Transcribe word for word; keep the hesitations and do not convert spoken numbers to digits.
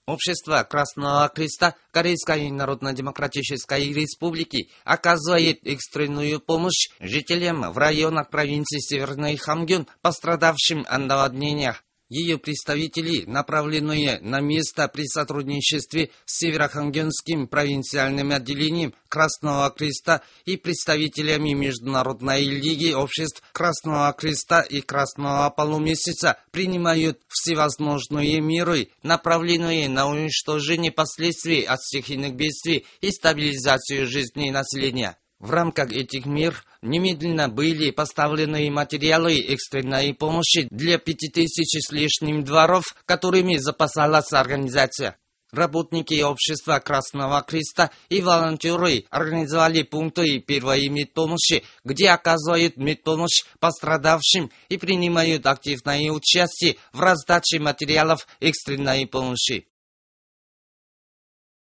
Общество Красного Креста Корейской Народно-Демократической Республики оказывает экстренную помощь жителям в районах провинции Северный Хамгён, пострадавшим от наводнениях. Ее представители, направленные на место при сотрудничестве с Северохамгёнским провинциальным отделением Красного Креста и представителями Международной лиги обществ Красного Креста и Красного Полумесяца, принимают всевозможные меры, направленные на уничтожение последствий от стихийных бедствий и стабилизацию жизни населения. В рамках этих мер немедленно были поставлены материалы экстренной помощи для пяти тысяч с лишним дворов, которыми запасалась организация. Работники общества Красного Креста и волонтеры организовали пункты первой медпомощи, где оказывают медпомощь пострадавшим и принимают активное участие в раздаче материалов экстренной помощи.